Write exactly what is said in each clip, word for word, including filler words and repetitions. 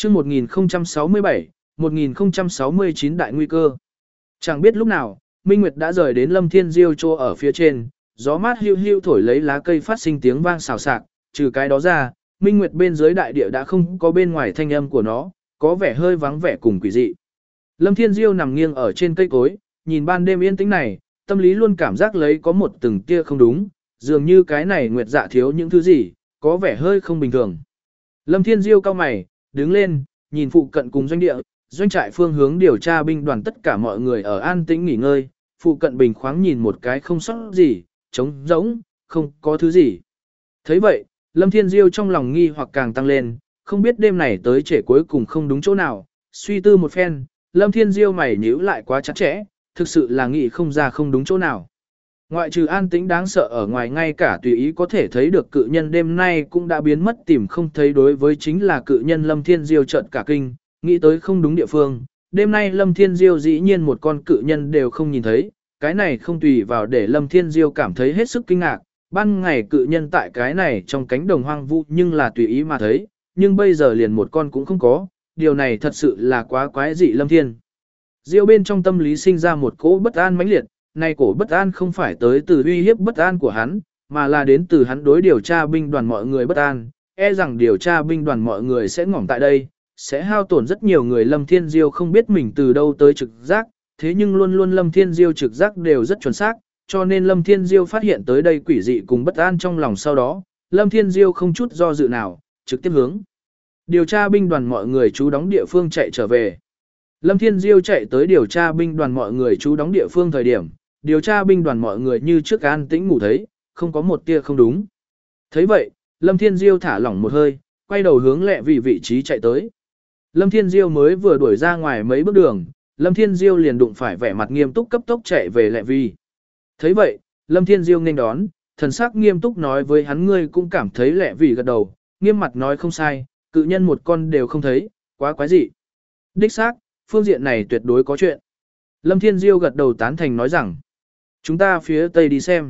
chương một nghìn không trăm sáu mươi bảy, một nghìn không trăm sáu mươi chín đại nguy cơ. Chẳng biết lúc nào, Minh Nguyệt đã rời đến Lâm Thiên Diêu chỗ ở phía trên, gió mát hiu hiu thổi lấy lá cây phát sinh tiếng vang xào xạc, trừ cái đó ra, Minh Nguyệt bên dưới đại địa đã không có bên ngoài thanh âm của nó, có vẻ hơi vắng vẻ cùng quỷ dị. Lâm Thiên Diêu nằm nghiêng ở trên cây cối, nhìn ban đêm yên tĩnh này, tâm lý luôn cảm giác lấy có một từng tia không đúng, dường như cái này Nguyệt Dạ thiếu những thứ gì, có vẻ hơi không bình thường. Lâm Thiên Diêu cau mày, đứng lên, nhìn phụ cận cùng doanh địa, doanh trại phương hướng điều tra binh đoàn tất cả mọi người ở an tĩnh nghỉ ngơi, phụ cận bình khoáng nhìn một cái không sót gì, trống rỗng, không có thứ gì. Thấy vậy, Lâm Thiên Diêu trong lòng nghi hoặc càng tăng lên, không biết đêm này tới trễ cuối cùng không đúng chỗ nào, suy tư một phen, Lâm Thiên Diêu mày nhíu lại quá chặt chẽ, thực sự là nghĩ không ra không đúng chỗ nào. Ngoại trừ an tĩnh đáng sợ ở ngoài, ngay cả tùy ý có thể thấy được cự nhân đêm nay cũng đã biến mất tìm không thấy, đối với chính là cự nhân Lâm Thiên Diêu trợn cả kinh, nghĩ tới không đúng địa phương. Đêm nay Lâm Thiên Diêu dĩ nhiên một con cự nhân đều không nhìn thấy, cái này không tùy vào để Lâm Thiên Diêu cảm thấy hết sức kinh ngạc. Ban ngày cự nhân tại cái này trong cánh đồng hoang vu nhưng là tùy ý mà thấy, nhưng bây giờ liền một con cũng không có, điều này thật sự là quá quái dị. Lâm Thiên Diêu bên trong tâm lý sinh ra một cỗ bất an mãnh liệt, này cổ bất an không phải tới từ uy hiếp bất an của hắn, mà là đến từ hắn đối điều tra binh đoàn mọi người bất an, e rằng điều tra binh đoàn mọi người sẽ ngỏm tại đây, sẽ hao tổn rất nhiều người. Lâm Thiên Diêu không biết mình từ đâu tới trực giác, thế nhưng luôn luôn Lâm Thiên Diêu trực giác đều rất chuẩn xác, cho nên Lâm Thiên Diêu phát hiện tới đây quỷ dị cùng bất an trong lòng, sau đó, Lâm Thiên Diêu không chút do dự nào, trực tiếp hướng điều tra binh đoàn mọi người trú đóng địa phương chạy trở về. Lâm Thiên Diêu chạy tới điều tra binh đoàn mọi người trú đóng địa phương thời điểm, điều tra binh đoàn mọi người như trước an tĩnh ngủ thấy, không có một tia không đúng. Thấy vậy, Lâm Thiên Diêu thả lỏng một hơi, quay đầu hướng Lệ Vì vị trí chạy tới. Lâm Thiên Diêu mới vừa đuổi ra ngoài mấy bước đường, Lâm Thiên Diêu liền đụng phải vẻ mặt nghiêm túc cấp tốc chạy về Lệ Vi. Thấy vậy, Lâm Thiên Diêu nghênh đón, thần sắc nghiêm túc nói với hắn, ngươi cũng cảm thấy Lệ Vi gật đầu, nghiêm mặt nói không sai, cự nhân một con đều không thấy, quá quái dị. Đích xác, phương diện này tuyệt đối có chuyện. Lâm Thiên Diêu gật đầu tán thành nói rằng, chúng ta phía tây đi xem.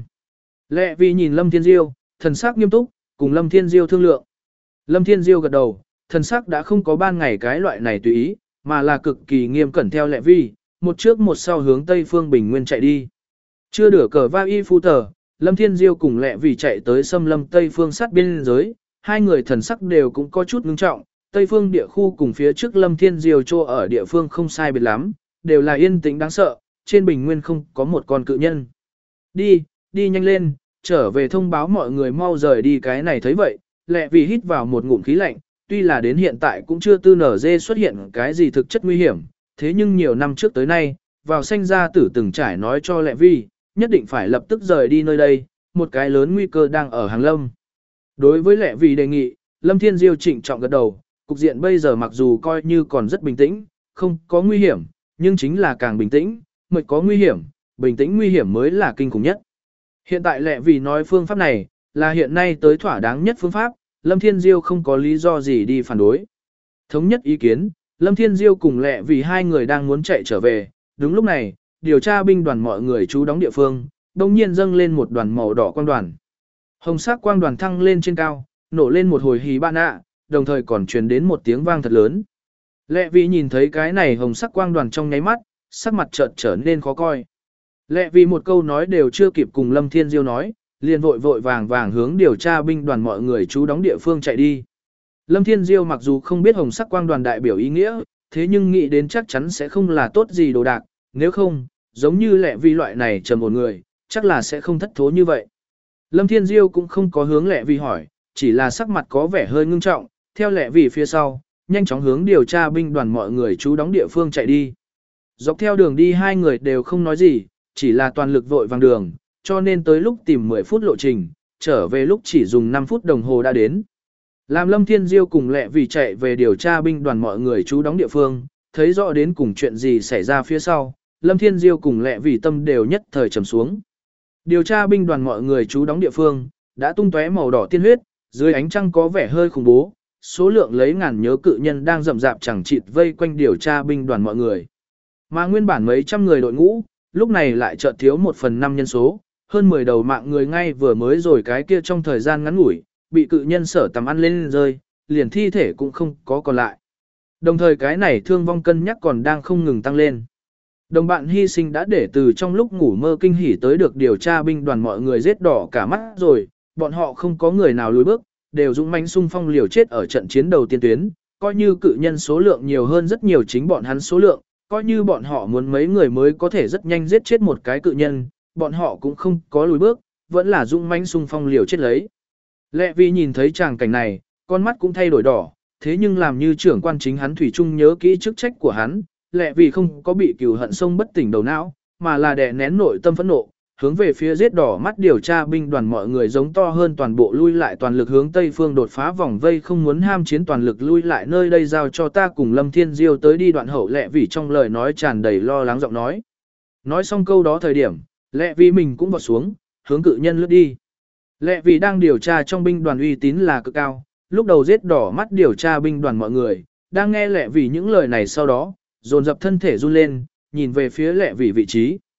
Lệ Vi nhìn Lâm Thiên Diêu, thần sắc nghiêm túc, cùng Lâm Thiên Diêu thương lượng. Lâm Thiên Diêu gật đầu, thần sắc đã không có ban ngày cái loại này tùy ý, mà là cực kỳ nghiêm cẩn theo Lệ Vi, một trước một sau hướng tây phương bình nguyên chạy đi. Chưa đửa cờ va y phu tờ, Lâm Thiên Diêu cùng Lệ Vi chạy tới xâm lâm tây phương sát biên giới, hai người thần sắc đều cũng có chút ngưng trọng. Tây phương địa khu cùng phía trước Lâm Thiên Diêu chỗ ở địa phương không sai biệt lắm, đều là yên tĩnh đáng sợ, trên bình nguyên không có một con cự nhân. Đi, đi nhanh lên, trở về thông báo mọi người mau rời đi. Cái này thấy vậy, Lệ Vi hít vào một ngụm khí lạnh, tuy là đến hiện tại cũng chưa tư nở dê xuất hiện cái gì thực chất nguy hiểm, thế nhưng nhiều năm trước tới nay, vào sanh gia tử từng trải nói cho Lệ Vi, nhất định phải lập tức rời đi nơi đây, một cái lớn nguy cơ đang ở hàng lâm. Đối với Lệ Vi đề nghị, Lâm Thiên Diêu trịnh trọng gật đầu, cục diện bây giờ mặc dù coi như còn rất bình tĩnh, không có nguy hiểm, nhưng chính là càng bình tĩnh, mới có nguy hiểm, bình tĩnh nguy hiểm mới là kinh khủng nhất. Hiện tại Lệ Vi nói phương pháp này, là hiện nay tới thỏa đáng nhất phương pháp, Lâm Thiên Diêu không có lý do gì đi phản đối. Thống nhất ý kiến, Lâm Thiên Diêu cùng Lệ Vi hai người đang muốn chạy trở về, đúng lúc này, điều tra binh đoàn mọi người trú đóng địa phương, đồng nhiên dâng lên một đoàn màu đỏ quang đoàn. Hồng sắc quang đoàn thăng lên trên cao, nổ lên một hồi hí ban ạ, đồng thời còn truyền đến một tiếng vang thật lớn. Lệ Vi nhìn thấy cái này hồng sắc quang đoàn trong nháy mắt, sắc mặt chợt trở nên khó coi. Lệ Vi một câu nói đều chưa kịp cùng Lâm Thiên Diêu nói, liền vội vội vàng vàng hướng điều tra binh đoàn mọi người trú đóng địa phương chạy đi. Lâm Thiên Diêu mặc dù không biết hồng sắc quang đoàn đại biểu ý nghĩa, thế nhưng nghĩ đến chắc chắn sẽ không là tốt gì đồ đạc, nếu không, giống như Lệ Vi loại này trầm ổn người, chắc là sẽ không thất thố như vậy. Lâm Thiên Diêu cũng không có hướng Lệ Vi hỏi, chỉ là sắc mặt có vẻ hơi ngưng trọng, theo Lệ Vi phía sau, nhanh chóng hướng điều tra binh đoàn mọi người trú đóng địa phương chạy đi. Dọc theo đường đi hai người đều không nói gì, chỉ là toàn lực vội vàng đường, cho nên tới lúc tìm mười phút lộ trình, trở về lúc chỉ dùng năm phút đồng hồ đã đến. Làm Lâm Thiên Diêu cùng Lệ Vi chạy về điều tra binh đoàn mọi người trú đóng địa phương, thấy rõ đến cùng chuyện gì xảy ra phía sau, Lâm Thiên Diêu cùng Lệ Vi tâm đều nhất thời trầm xuống. Điều tra binh đoàn mọi người trú đóng địa phương, đã tung tóe màu đỏ tiên huyết, dưới ánh trăng có vẻ hơi khủng bố, số lượng lấy ngàn nhớ cự nhân đang rậm rạp chẳng chịt vây quanh điều tra binh đoàn mọi người. Mà nguyên bản mấy trăm người đội ngũ, lúc này lại chợt thiếu một phần năm nhân số, hơn mười đầu mạng người ngay vừa mới rồi cái kia trong thời gian ngắn ngủi, bị cự nhân sở tầm ăn lên rơi, liền thi thể cũng không có còn lại. Đồng thời cái này thương vong cân nhắc còn đang không ngừng tăng lên. Đồng bạn hy sinh đã để từ trong lúc ngủ mơ kinh hỉ tới được điều tra binh đoàn mọi người giết đỏ cả mắt rồi, bọn họ không có người nào lùi bước, đều dũng mãnh xung phong liều chết ở trận chiến đầu tiên tuyến, coi như cự nhân số lượng nhiều hơn rất nhiều chính bọn hắn số lượng, coi như bọn họ muốn mấy người mới có thể rất nhanh giết chết một cái cự nhân, bọn họ cũng không có lùi bước, vẫn là dũng mãnh xung phong liều chết lấy. Lệ Vi nhìn thấy tràng cảnh này, con mắt cũng thay đổi đỏ, thế nhưng làm như trưởng quan chính hắn thủy chung nhớ kỹ chức trách của hắn, Lệ Vi không có bị cừu hận sông bất tỉnh đầu não, mà là đè nén nội tâm phẫn nộ, hướng về phía giết đỏ mắt điều tra binh đoàn mọi người giống to hơn toàn bộ lui lại toàn lực hướng tây phương đột phá vòng vây không muốn ham chiến toàn lực lui lại nơi đây giao cho ta cùng Lâm Thiên Diêu tới đi đoạn hậu Lệ Vi trong lời nói tràn đầy lo lắng giọng nói. Nói xong câu đó thời điểm, Lệ Vi mình cũng vọt xuống, hướng cự nhân lướt đi. Lệ Vi đang điều tra trong binh đoàn uy tín là cực cao, lúc đầu giết đỏ mắt điều tra binh đoàn mọi người, đang nghe Lệ Vi những lời này sau đó, dồn dập thân thể run lên, nhìn về phía Lệ Vi vị trí.